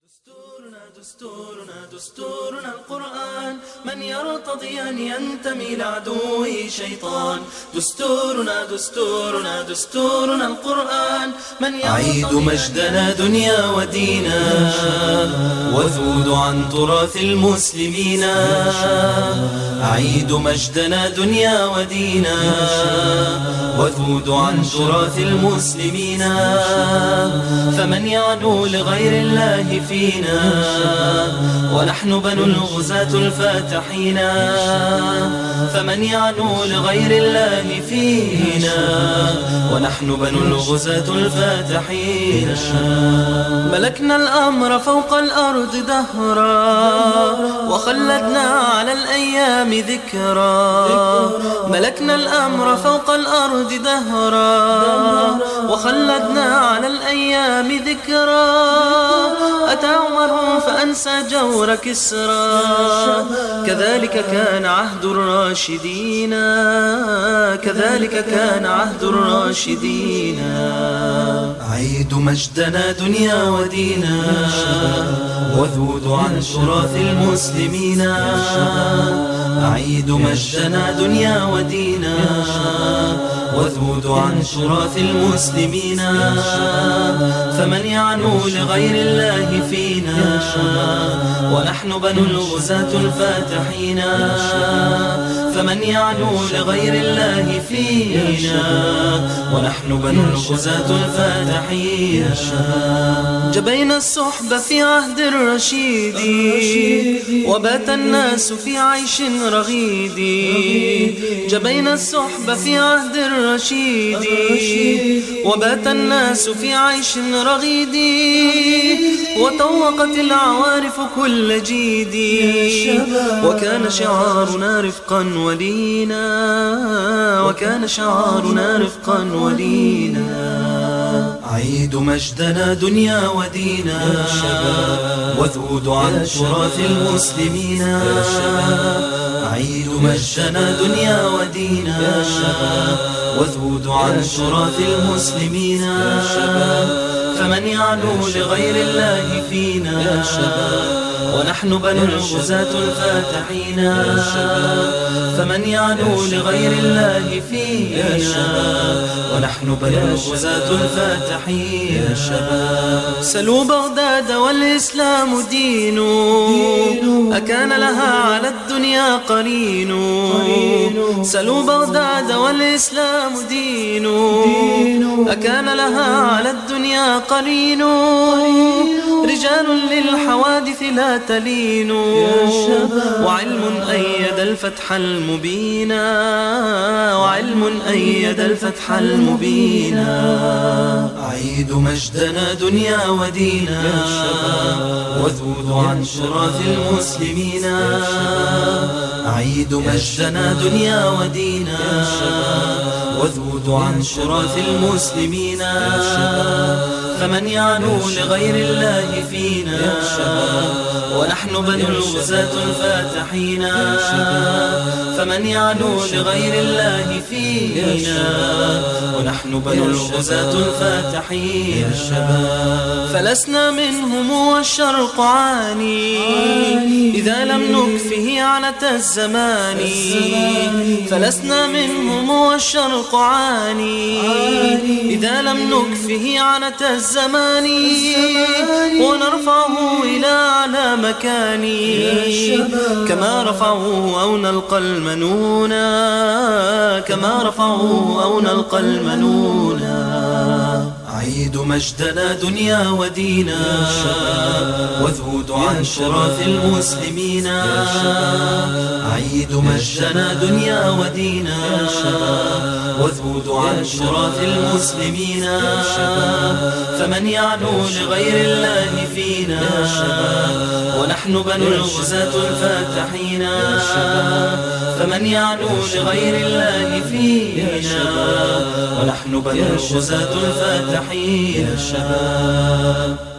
دستورنا القرآن، من يرتضي أن ينتمي لعدوه شيطان. دستورنا القرآن، من يعيد مجدنا دنيا ودينا، وذود عن تراث المسلمين. أعيد مجدنا دنيا ودينا، وذود عن تراث المسلمين. فمن يعدو لغير الله فينا، ونحن بنو الغزاة الفاتحين. فمن يعدو لغير الله فينا، ونحن بنو الغزاة الفاتحين. ملكنا الأمر فوق الأرض دهرا، وخلدنا على الأيام ذكرا. ملكنا الأمر فوق الأرض دهرا، وخلدنا على الأيام ذكرا. أتى عمر فأنسى جور كسرى، كذلك كان عهد الراشدين. كذلك كان عهد الراشدين. أعيد مجدنا دنيا ودينا، وذود عن تراث المسلمين. أعيد مجدنا دنيا ودينا، وذود عن تراث المسلمين. فمن يعنو لغير الله فينا، ونحن بنو الغزاة الفاتحين. فمن يعنو لغير الله فينا، ونحن بنو الغزاة الفاتحين. جبينا الصحبة في عهد الرشيد، وبات الناس في عيش رغيد. جبينا الصحبة في عهد الرشيد، وبات الناس في عيش رغيد. وطوقت العوارف كل جيد، وكان شعارنا رفقا ولينا. وكان شعارنا رفقا ولينا. أعيد مجدنا دنيا ودينا، وذود عن تراث المسلمين. أعيد مجدنا دنيا ودينا، وذود عن تراث المسلمين. فمن يعلو لغير الله فينا، ونحن بنو الغزاة الفاتحين. فمن يعلو لغير الله فينا، ونحن بنو الغزاة الفاتحين. سلوا بغداد والإسلام دين، أكان لها على الدنيا قرين. سلوا بغداد والإسلام دين، أكان لها على الدنيا قرين. رجال للحوادث لا تلين، وعلم أيد الفتح المبين. وعلم أيد الفتح المبين. أعيد مجدنا دنيا ودينا، وذود عن تراث المسلمين. أعيد مجدنا دنيا ودينا، وذود عن تراث المسلمين. فمن يعنو لغير الله فينا، ونحن بنو الغزاة الفاتحين. فمن يعنو لغير الله فينا، ونحن بنو الغزاة الفاتحين. فلسنا منهم والشرق عاني، إذا لم نكفه عنة الزمان. فلسنا منهم والشرق عاني، إذا لم نكفه عنة الزمان. ونرفعه إلى أعلى مكاني، كما رفعوه أو نلقى المنونا. كما رفعوه أو نلقى المنونا. أعيد مجدنا دنيا ودينا، وذود عن تراث المسلمين. أعيد مجدنا دنيا ودينا، وذود عن تراث المسلمين. فمن يعلو لغير الله فينا، ونحن بنو الغزاة الفاتحين. فمن يعلو لغير الله فينا، ونحن بنو الغزاة الفاتحين.